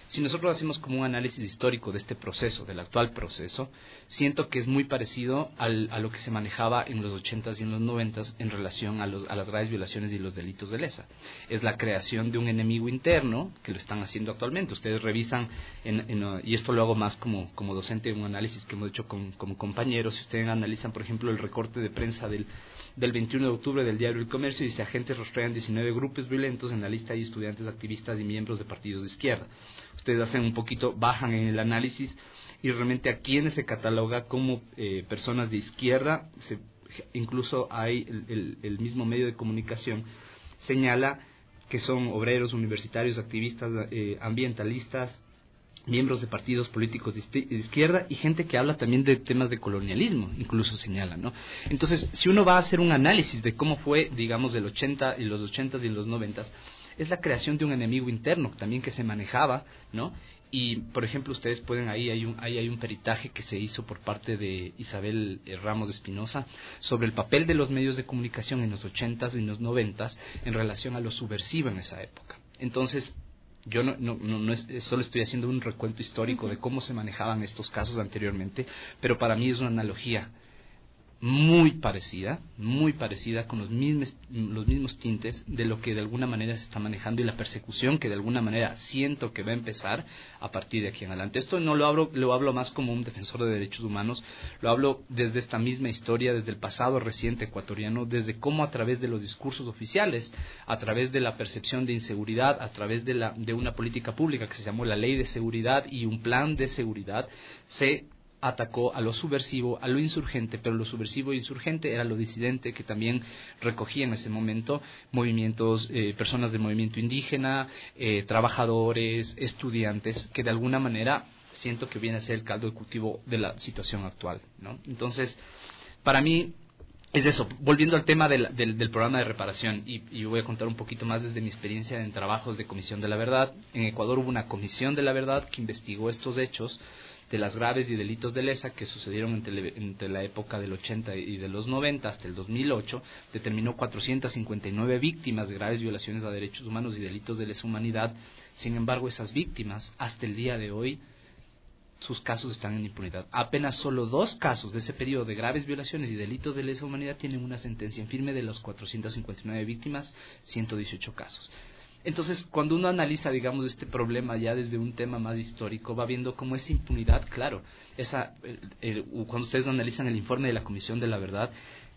Si nosotros hacemos como un análisis histórico de este proceso, del actual proceso, siento que es muy parecido al, a lo que se manejaba en los ochentas y en los noventas en relación a, los, a las graves violaciones y los delitos de lesa. Es la creación de un enemigo interno, que lo están haciendo actualmente. Ustedes revisan, en, en, y esto lo hago más como, como docente en un análisis que hemos hecho con, como compañeros, si ustedes analizan, por ejemplo, el recorte de prensa del, del veintiuno de octubre del diario El Comercio, dice: agentes rastrean diecinueve grupos violentos, en la lista hay estudiantes, activistas y miembros de partidos de izquierda. Ustedes hacen un poquito, bajan en el análisis y realmente a quienes se cataloga como eh, personas de izquierda, se, incluso hay el, el, el mismo medio de comunicación señala que son obreros, universitarios, activistas, eh, ambientalistas, miembros de partidos políticos de izquierda y gente que habla también de temas de colonialismo, incluso señala, ¿no? Entonces, si uno va a hacer un análisis de cómo fue, digamos, del ochenta y los ochentas y los noventas, es la creación de un enemigo interno también que se manejaba, ¿no? Y, por ejemplo, ustedes pueden, ahí hay un, ahí hay un peritaje que se hizo por parte de Isabel eh, Ramos de Espinosa sobre el papel de los medios de comunicación en los ochentas y en los noventas en relación a lo subversivo en esa época. Entonces, yo no, no, no, no es, solo estoy haciendo un recuento histórico de cómo se manejaban estos casos anteriormente, pero para mí es una analogía muy parecida, muy parecida con los mismos, los mismos tintes de lo que de alguna manera se está manejando y la persecución que de alguna manera siento que va a empezar a partir de aquí en adelante. Esto no lo hablo, lo hablo más como un defensor de derechos humanos, lo hablo desde esta misma historia, desde el pasado reciente ecuatoriano, desde cómo a través de los discursos oficiales, a través de la percepción de inseguridad, a través de, la, de una política pública que se llamó la Ley de Seguridad y un plan de seguridad, se atacó a lo subversivo, a lo insurgente, pero lo subversivo e insurgente era lo disidente que también recogía en ese momento movimientos, eh, personas del movimiento indígena, eh, trabajadores, estudiantes, que de alguna manera siento que viene a ser el caldo de cultivo de la situación actual, ¿no? Entonces, para mí es eso. Volviendo al tema del, del, del programa de reparación, y, y voy a contar un poquito más desde mi experiencia en trabajos de Comisión de la Verdad. En Ecuador hubo una Comisión de la Verdad que investigó estos hechos de las graves y delitos de lesa que sucedieron entre, entre la época del ochenta y de los noventa hasta el dos mil ocho, determinó cuatrocientas cincuenta y nueve víctimas de graves violaciones a derechos humanos y delitos de lesa humanidad. Sin embargo, esas víctimas, hasta el día de hoy, sus casos están en impunidad. Apenas solo dos casos de ese periodo de graves violaciones y delitos de lesa humanidad tienen una sentencia en firme. De las cuatrocientas cincuenta y nueve víctimas, ciento dieciocho casos. Entonces, cuando uno analiza, digamos, este problema ya desde un tema más histórico, va viendo cómo esa impunidad, claro, esa, el, el, cuando ustedes analizan el informe de la Comisión de la Verdad,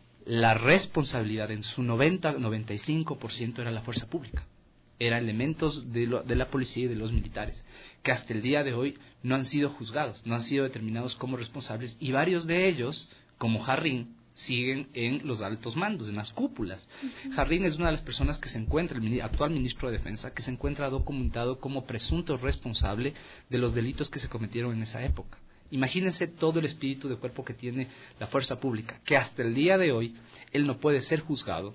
la responsabilidad en su noventa, noventa y cinco por ciento era la fuerza pública. Eran elementos de, lo, de la policía y de los militares, que hasta el día de hoy no han sido juzgados, no han sido determinados como responsables, y varios de ellos, como Jarrín, siguen en los altos mandos, en las cúpulas. Uh-huh. Jarrín es una de las personas que se encuentra, el actual ministro de Defensa, que se encuentra documentado como presunto responsable de los delitos que se cometieron en esa época. Imagínense todo el espíritu de cuerpo que tiene la fuerza pública, que hasta el día de hoy él no puede ser juzgado,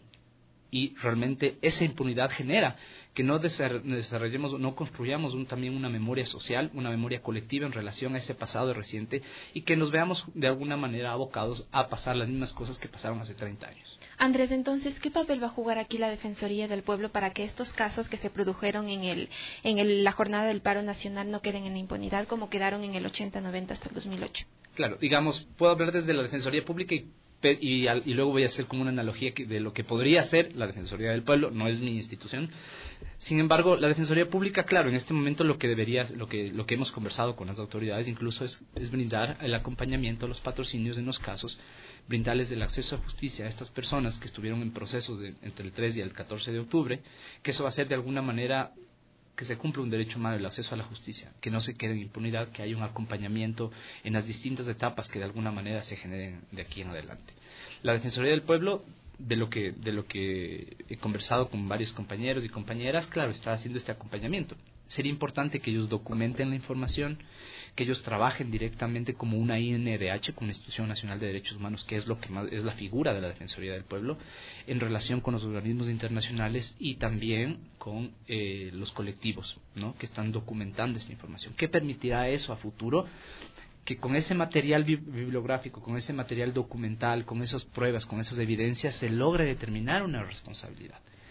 y realmente esa impunidad genera que no desarrollemos, no construyamos un, también una memoria social, una memoria colectiva en relación a ese pasado reciente, y que nos veamos de alguna manera abocados a pasar las mismas cosas que pasaron hace treinta años. Andrés, entonces, ¿qué papel va a jugar aquí la Defensoría del Pueblo para que estos casos que se produjeron en el en el, la jornada del paro nacional no queden en la impunidad como quedaron en el ochenta, noventa hasta el dos mil ocho? Claro, digamos, puedo hablar desde la Defensoría Pública y Y, y luego voy a hacer como una analogía de lo que podría ser la Defensoría del Pueblo. No es mi institución. Sin embargo, la Defensoría Pública, claro, en este momento lo que debería, lo que lo que hemos conversado con las autoridades incluso es, es brindar el acompañamiento, los patrocinios en los casos, brindarles el acceso a justicia a estas personas que estuvieron en procesos de, entre el tres y el catorce de octubre, que eso va a ser de alguna manera que se cumpla un derecho humano, el acceso a la justicia, que no se quede en impunidad, que haya un acompañamiento en las distintas etapas que de alguna manera se generen de aquí en adelante. La Defensoría del Pueblo, de lo que de lo que he conversado con varios compañeros y compañeras, claro, está haciendo este acompañamiento. Sería importante que ellos documenten la información, que ellos trabajen directamente como una I N D H, como Institución Nacional de Derechos Humanos, que es lo que más, es la figura de la Defensoría del Pueblo, en relación con los organismos internacionales y también con eh, los colectivos, ¿no?, que están documentando esta información. ¿Qué permitirá eso a futuro? Que con ese material bibliográfico, con ese material documental, con esas pruebas, con esas evidencias, se logre determinar una responsabilidad.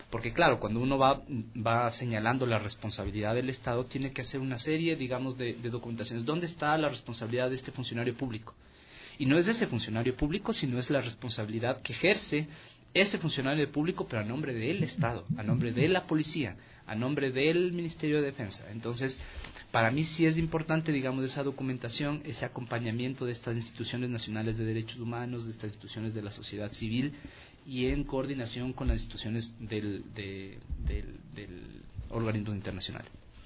Porque claro, cuando uno va, va señalando la responsabilidad del Estado, tiene que hacer una serie, digamos, de, de documentaciones. ¿Dónde está la responsabilidad de este funcionario público? Y no es de ese funcionario público, sino es la responsabilidad que ejerce ese funcionario público, pero a nombre del Estado, a nombre de la policía, a nombre del Ministerio de Defensa. Entonces, para mí sí es importante, digamos, esa documentación, ese acompañamiento de estas instituciones nacionales de derechos humanos, de estas instituciones de la sociedad civil, y en coordinación con las instituciones del, de, del, del organismo internacional.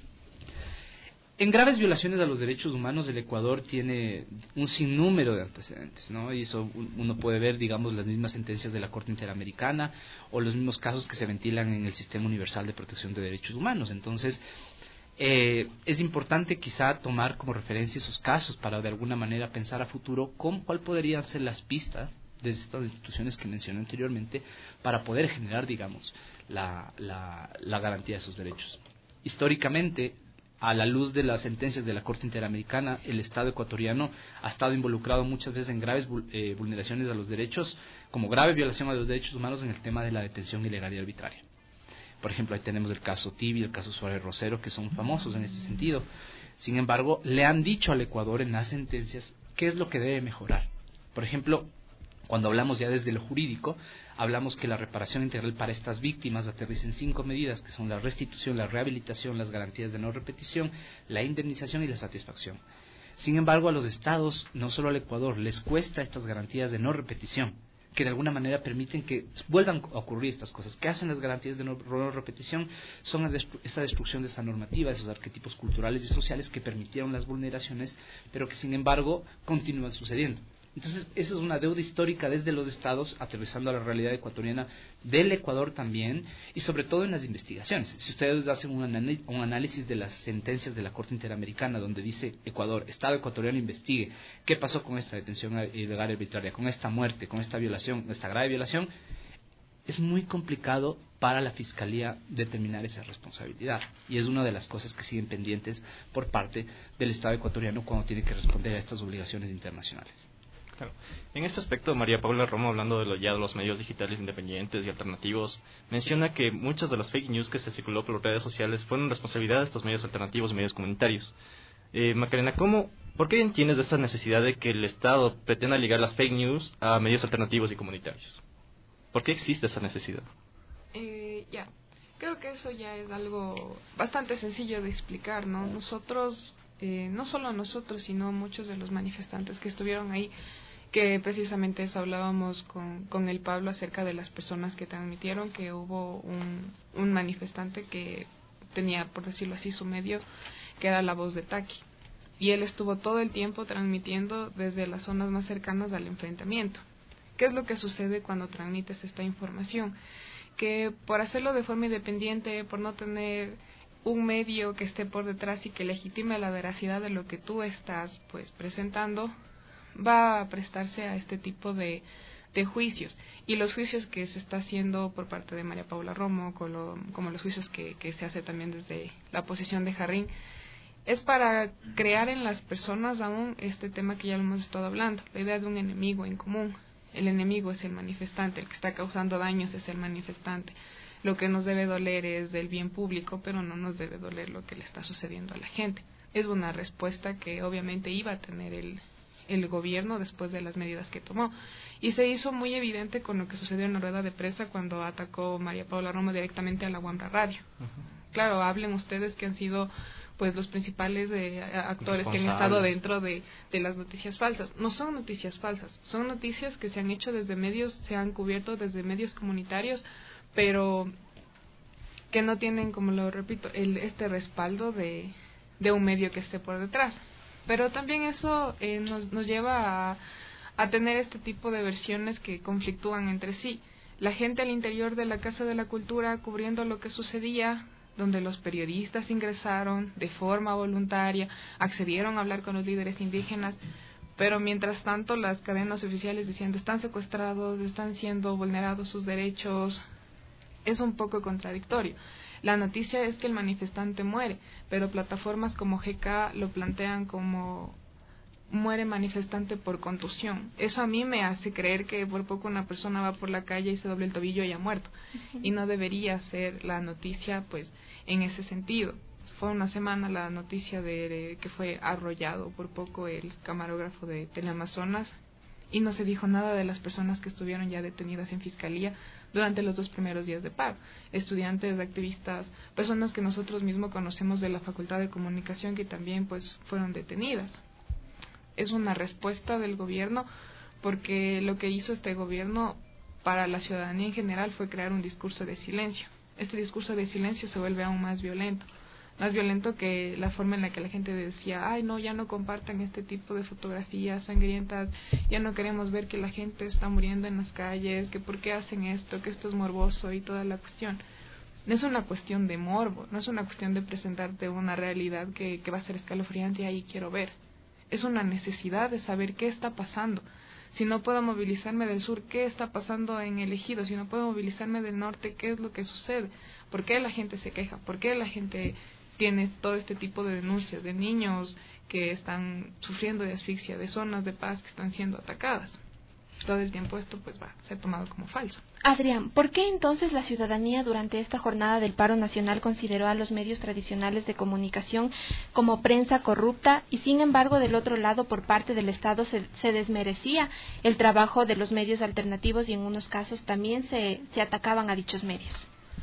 En graves violaciones a los derechos humanos, el Ecuador tiene un sinnúmero de antecedentes, ¿no? Y eso uno puede ver, digamos, las mismas sentencias de la Corte Interamericana o los mismos casos que se ventilan en el Sistema Universal de Protección de Derechos Humanos. Entonces, eh, es importante quizá tomar como referencia esos casos para de alguna manera pensar a futuro cómo, cuál podrían ser las pistas de estas instituciones que mencioné anteriormente para poder generar, digamos, la, la, la garantía de esos derechos. Históricamente, a la luz de las sentencias de la Corte Interamericana, el Estado ecuatoriano ha estado involucrado muchas veces en graves eh, vulneraciones a los derechos, como grave violación a los derechos humanos en el tema de la detención ilegal y arbitraria. Por ejemplo, ahí tenemos el caso Tibi, el caso Suárez Rosero, que son famosos en este sentido. Sin embargo, le han dicho al Ecuador en las sentencias qué es lo que debe mejorar. Por ejemplo, cuando hablamos ya desde lo jurídico, hablamos que la reparación integral para estas víctimas aterriza en cinco medidas, que son la restitución, la rehabilitación, las garantías de no repetición, la indemnización y la satisfacción. Sin embargo, a los estados, no solo al Ecuador, les cuesta estas garantías de no repetición, que de alguna manera permiten que vuelvan a ocurrir estas cosas. ¿Qué hacen las garantías de no, no repetición? Son esa destrucción de esa normativa, de esos arquetipos culturales y sociales que permitieron las vulneraciones, pero que sin embargo continúan sucediendo. Entonces, esa es una deuda histórica desde los estados, aterrizando a la realidad ecuatoriana, del Ecuador también, y sobre todo en las investigaciones. Si ustedes hacen un, anal- un análisis de las sentencias de la Corte Interamericana, donde dice Ecuador, Estado ecuatoriano investigue qué pasó con esta detención ilegal y arbitraria, con esta muerte, con esta violación, esta grave violación, es muy complicado para la Fiscalía determinar esa responsabilidad. Y es una de las cosas que siguen pendientes por parte del Estado ecuatoriano cuando tiene que responder a estas obligaciones internacionales. Claro. En este aspecto, María Paula Romo, hablando de lo, ya de los medios digitales independientes y alternativos, menciona que muchas de las fake news que se circuló por las redes sociales fueron responsabilidad de estos medios alternativos y medios comunitarios. Eh, Macarena, ¿cómo, ¿por qué entiendes de esa necesidad de que el Estado pretenda ligar las fake news a medios alternativos y comunitarios? ¿Por qué existe esa necesidad? Eh, ya, creo que eso ya es algo bastante sencillo de explicar, ¿no? Nosotros, eh, no solo nosotros, sino muchos de los manifestantes que estuvieron ahí, que precisamente eso hablábamos con, con el Pablo acerca de las personas que transmitieron, que hubo un, un manifestante que tenía, por decirlo así, su medio, que era La Voz de Taqui, y él estuvo todo el tiempo transmitiendo desde las zonas más cercanas al enfrentamiento. ¿Qué es lo que sucede cuando transmites esta información? Que por hacerlo de forma independiente, por no tener un medio que esté por detrás y que legitime la veracidad de lo que tú estás pues presentando, va a prestarse a este tipo de, de juicios. Y los juicios que se está haciendo por parte de María Paula Romo, como, lo, como los juicios que, que se hace también desde la posición de Jarrín, es para crear en las personas aún este tema que ya lo hemos estado hablando, la idea de un enemigo en común. El enemigo es el manifestante, el que está causando daños es el manifestante. Lo que nos debe doler es del bien público, pero no nos debe doler lo que le está sucediendo a la gente. Es una respuesta que obviamente iba a tener el el gobierno después de las medidas que tomó, y se hizo muy evidente con lo que sucedió en la rueda de prensa cuando atacó María Paula Romo directamente a la Wambra Radio. Uh-huh. Claro, hablen ustedes que han sido pues los principales eh, actores que han estado dentro de, de las noticias falsas. No son noticias falsas, son noticias que se han hecho desde medios, se han cubierto desde medios comunitarios, pero que no tienen, como lo repito, el, este respaldo de, de un medio que esté por detrás. Pero también eso eh, nos, nos lleva a, a tener este tipo de versiones que conflictúan entre sí. La gente al interior de la Casa de la Cultura cubriendo lo que sucedía, donde los periodistas ingresaron de forma voluntaria, accedieron a hablar con los líderes indígenas, pero mientras tanto las cadenas oficiales diciendo están secuestrados, están siendo vulnerados sus derechos, es un poco contradictorio. La noticia es que el manifestante muere, pero plataformas como G K lo plantean como muere manifestante por contusión. Eso a mí me hace creer que por poco una persona va por la calle y se doble el tobillo y ha muerto. Uh-huh. Y no debería ser la noticia, pues, en ese sentido. Fue una semana la noticia de, de que fue arrollado por poco el camarógrafo de Teleamazonas, y no se dijo nada de las personas que estuvieron ya detenidas en fiscalía durante los dos primeros días de paro. Estudiantes, activistas, personas que nosotros mismos conocemos de la Facultad de Comunicación que también pues fueron detenidas. Es una respuesta del gobierno, porque lo que hizo este gobierno para la ciudadanía en general fue crear un discurso de silencio. Este discurso de silencio se vuelve aún más violento. Más violento que la forma en la que la gente decía, ay no, ya no compartan este tipo de fotografías sangrientas, ya no queremos ver que la gente está muriendo en las calles, que por qué hacen esto, que esto es morboso y toda la cuestión. No es una cuestión de morbo, no es una cuestión de presentarte una realidad que, que va a ser escalofriante y ahí quiero ver. Es una necesidad de saber qué está pasando. Si no puedo movilizarme del sur, ¿qué está pasando en el Ejido? Si no puedo movilizarme del norte, ¿qué es lo que sucede? ¿Por qué la gente se queja? ¿Por qué la gente tiene todo este tipo de denuncias de niños que están sufriendo de asfixia, de zonas de paz que están siendo atacadas? Todo el tiempo esto pues va a ser tomado como falso. Adrián, ¿por qué entonces la ciudadanía durante esta jornada del paro nacional consideró a los medios tradicionales de comunicación como prensa corrupta y sin embargo del otro lado por parte del Estado se, se desmerecía el trabajo de los medios alternativos y en unos casos también se, se atacaban a dichos medios?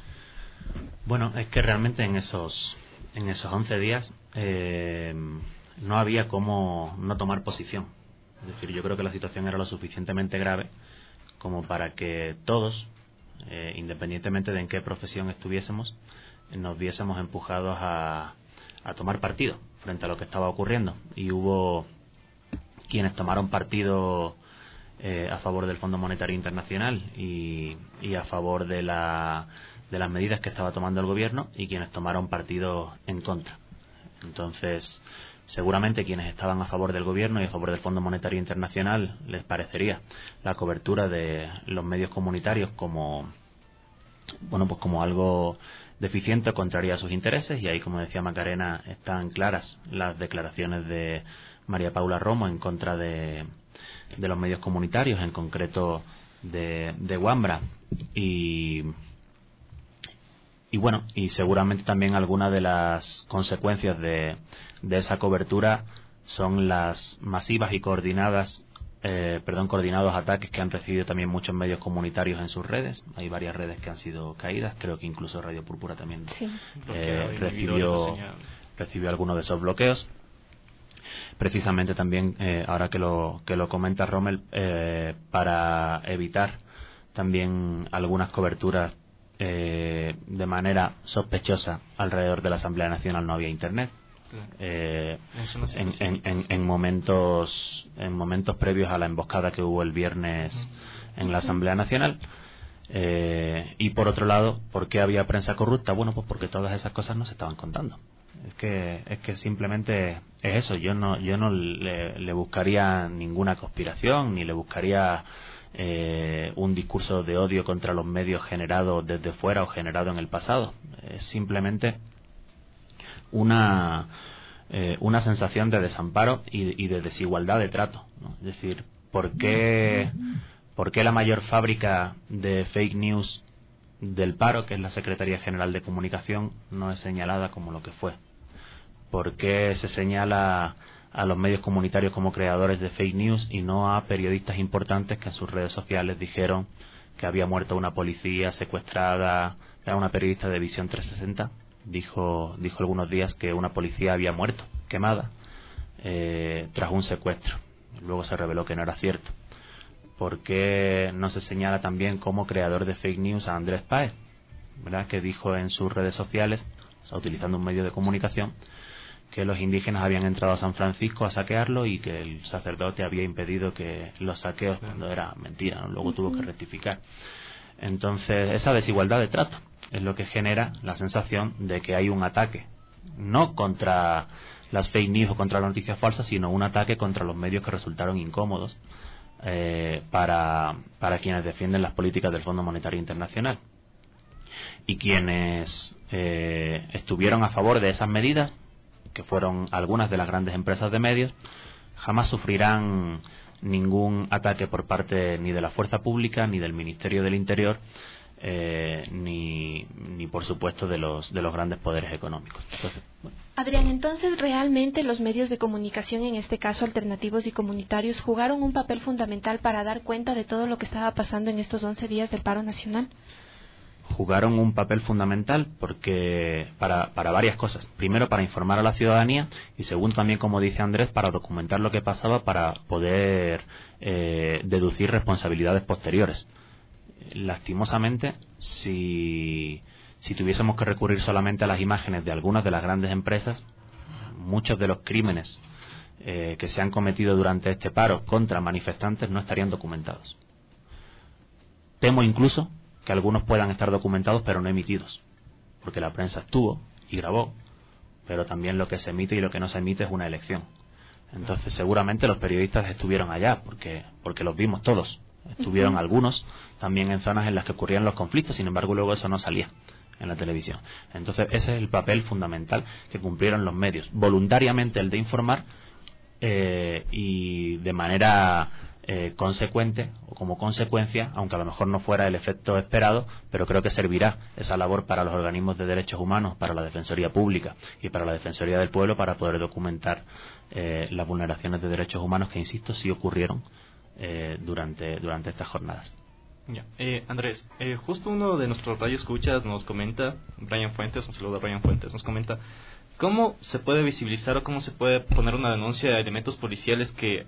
Bueno, es que realmente en esos en esos once días eh, no había cómo no tomar posición. Es decir, yo creo que la situación era lo suficientemente grave como para que todos, eh, independientemente de en qué profesión estuviésemos, nos viésemos empujados a, a tomar partido frente a lo que estaba ocurriendo. Y hubo quienes tomaron partido eh, a favor del Fondo Monetario Internacional y, y a favor de, la, de las medidas que estaba tomando el gobierno, y quienes tomaron partido en contra. Entonces, seguramente quienes estaban a favor del gobierno y a favor del Fondo Monetario Internacional les parecería la cobertura de los medios comunitarios como bueno pues como algo deficiente, contraria a sus intereses, y ahí, como decía Macarena, están claras las declaraciones de María Paula Romo en contra de, de los medios comunitarios, en concreto de, de Wambra, y Y bueno, y seguramente también algunas de las consecuencias de, de esa cobertura son las masivas y coordinadas, eh, perdón, coordinados ataques que han recibido también muchos medios comunitarios en sus redes. Hay varias redes que han sido caídas, creo que incluso Radio Púrpura también sí. eh, recibió, recibió algunos de esos bloqueos. Precisamente también, eh, ahora que lo, que lo comenta Rommel, eh, para evitar también algunas coberturas Eh, de manera sospechosa alrededor de la Asamblea Nacional no había internet. Eh, en, en, en, en momentos en momentos previos a la emboscada que hubo el viernes en la Asamblea Nacional. Eh, y por otro lado, ¿por qué había prensa corrupta? Bueno, pues porque todas esas cosas no se estaban contando. Es que es que simplemente es eso. Yo no yo no le, le buscaría ninguna conspiración, ni le buscaría Eh, un discurso de odio contra los medios generado desde fuera o generado en el pasado. Es simplemente una eh, una sensación de desamparo y, y de desigualdad de trato, ¿no? Es decir, ¿por qué, ¿por qué la mayor fábrica de fake news del paro, que es la Secretaría General de Comunicación, no es señalada como lo que fue? ¿Por qué se señala a los medios comunitarios como creadores de fake news y no a periodistas importantes que en sus redes sociales dijeron que había muerto una policía secuestrada? Era una periodista de Visión trescientos sesenta, dijo dijo algunos días que una policía había muerto, quemada, eh, tras un secuestro. Luego se reveló que no era cierto. ¿Por qué no se señala también como creador de fake news a Andrés Páez, ¿verdad?, que dijo en sus redes sociales, o sea, utilizando un medio de comunicación, que los indígenas habían entrado a San Francisco a saquearlo y que el sacerdote había impedido que los saqueos, cuando era mentira, ¿no? Luego tuvo que rectificar. Entonces, esa desigualdad de trato es lo que genera la sensación de que hay un ataque, no contra las fake news o contra las noticias falsas, sino un ataque contra los medios que resultaron incómodos eh, para, para quienes defienden las políticas del Fondo Monetario Internacional. Y quienes eh, estuvieron a favor de esas medidas, que fueron algunas de las grandes empresas de medios, jamás sufrirán ningún ataque por parte ni de la fuerza pública, ni del Ministerio del Interior, eh, ni, ni por supuesto de los de los grandes poderes económicos. Entonces, bueno. Adrián, entonces realmente los medios de comunicación, en este caso alternativos y comunitarios, jugaron un papel fundamental para dar cuenta de todo lo que estaba pasando en estos once días del paro nacional. Jugaron un papel fundamental porque para, para varias cosas. Primero, para informar a la ciudadanía, y segundo, también, como dice Andrés, para documentar lo que pasaba, para poder eh, deducir responsabilidades posteriores. Lastimosamente, si, si tuviésemos que recurrir solamente a las imágenes de algunas de las grandes empresas, muchos de los crímenes eh, que se han cometido durante este paro contra manifestantes no estarían documentados. Temo incluso que algunos puedan estar documentados pero no emitidos, porque la prensa estuvo y grabó, pero también lo que se emite y lo que no se emite es una elección. Entonces seguramente los periodistas estuvieron allá, porque porque los vimos todos. Estuvieron uh-huh. algunos también en zonas en las que ocurrían los conflictos, sin embargo luego eso no salía en la televisión. Entonces ese es el papel fundamental que cumplieron los medios, voluntariamente el de informar eh, y de manera eh, consecuente o como consecuencia, aunque a lo mejor no fuera el efecto esperado, pero creo que servirá esa labor para los organismos de derechos humanos, para la Defensoría Pública y para la Defensoría del Pueblo, para poder documentar eh, las vulneraciones de derechos humanos que, insisto, sí ocurrieron eh, durante, durante estas jornadas. Ya. Eh, Andrés, eh, justo uno de nuestros radioescuchas nos comenta, Brian Fuentes, un saludo a Brian Fuentes, nos comenta cómo se puede visibilizar o cómo se puede poner una denuncia a elementos policiales que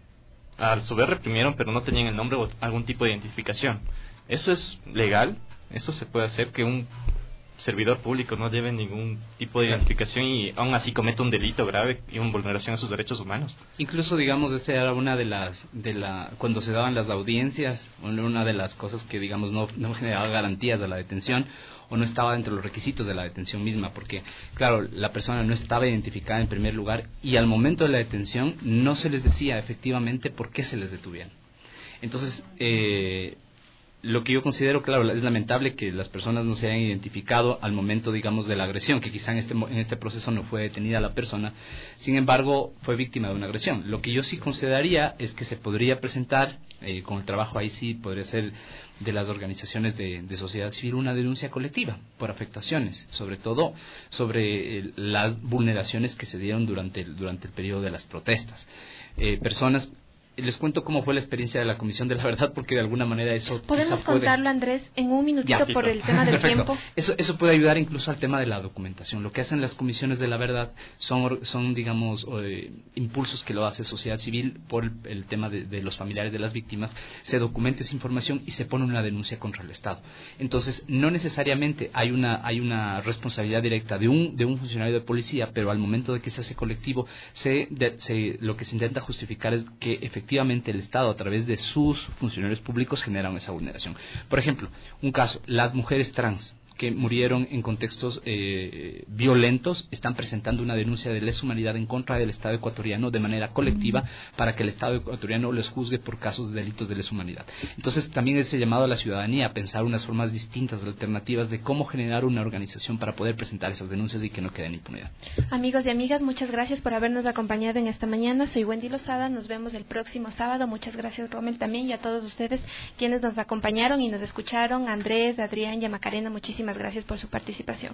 a su vez reprimieron pero no tenían el nombre o algún tipo de identificación. ¿Eso es legal? ¿Eso se puede hacer, que un servidor público no lleve ningún tipo de identificación y aún así cometa un delito grave y una vulneración a sus derechos humanos? Incluso, digamos, esta era una de las, de la, cuando se daban las audiencias, una de las cosas que, digamos, no, no generaba garantías de la detención o no estaba dentro de los requisitos de la detención misma, porque, claro, la persona no estaba identificada en primer lugar y al momento de la detención no se les decía efectivamente por qué se les detuvieron. Entonces, eh, lo que yo considero, claro, es lamentable que las personas no se hayan identificado al momento, digamos, de la agresión, que quizá en este, en este proceso no fue detenida la persona, sin embargo, fue víctima de una agresión. Lo que yo sí consideraría es que se podría presentar, eh, con el trabajo ahí sí podría ser de las organizaciones de, de sociedad civil, una denuncia colectiva por afectaciones, sobre todo sobre eh, las vulneraciones que se dieron durante el, durante el periodo de las protestas. Eh, personas Les cuento cómo fue la experiencia de la Comisión de la Verdad, porque de alguna manera eso ¿Podemos puede... contarlo, Andrés, en un minutito ya, por el tema del Perfecto. tiempo? Eso, eso puede ayudar incluso al tema de la documentación. Lo que hacen las Comisiones de la Verdad son, son digamos, eh, impulsos que lo hace sociedad civil por el, el tema de, de los familiares de las víctimas. Se documenta esa información y se pone una denuncia contra el Estado. Entonces, no necesariamente hay una, hay una responsabilidad directa de un, de un funcionario de policía, pero al momento de que se hace colectivo, se, de, se, lo que se intenta justificar es que efectivamente el Estado, a través de sus funcionarios públicos, generan esa vulneración. Por ejemplo, un caso, las mujeres trans que murieron en contextos eh, violentos están presentando una denuncia de lesa humanidad en contra del Estado ecuatoriano de manera colectiva para que el Estado ecuatoriano les juzgue por casos de delitos de lesa humanidad. Entonces también ese llamado a la ciudadanía a pensar unas formas distintas, alternativas de cómo generar una organización para poder presentar esas denuncias y que no queden en impunidad. Amigos y amigas, muchas gracias por habernos acompañado en esta mañana. Soy Wendy Lozada, nos vemos el próximo sábado. Muchas gracias, Rommel, también, y a todos ustedes quienes nos acompañaron y nos escucharon. Andrés, Adrián y a Macarena, muchísimas gracias por su participación.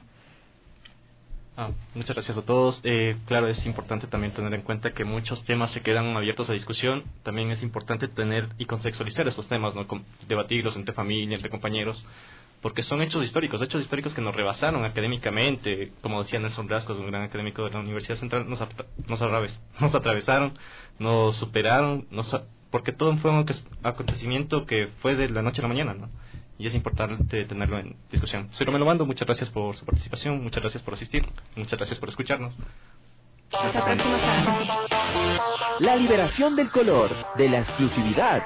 Ah, muchas gracias a todos. Eh, claro, es importante también tener en cuenta que muchos temas se quedan abiertos a discusión. También es importante tener y contextualizar estos temas, ¿no? Debatirlos entre familia, entre compañeros, porque son hechos históricos, hechos históricos que nos rebasaron académicamente. Como decía Nelson Rascos, un gran académico de la Universidad Central, nos, atra nos, nos atravesaron, nos superaron, nos porque todo fue un acontecimiento que fue de la noche a la mañana, ¿no? Y es importante tenerlo en discusión. Soy Romelo Bando, muchas gracias por su participación, muchas gracias por asistir, muchas gracias por escucharnos. La liberación del color, de la exclusividad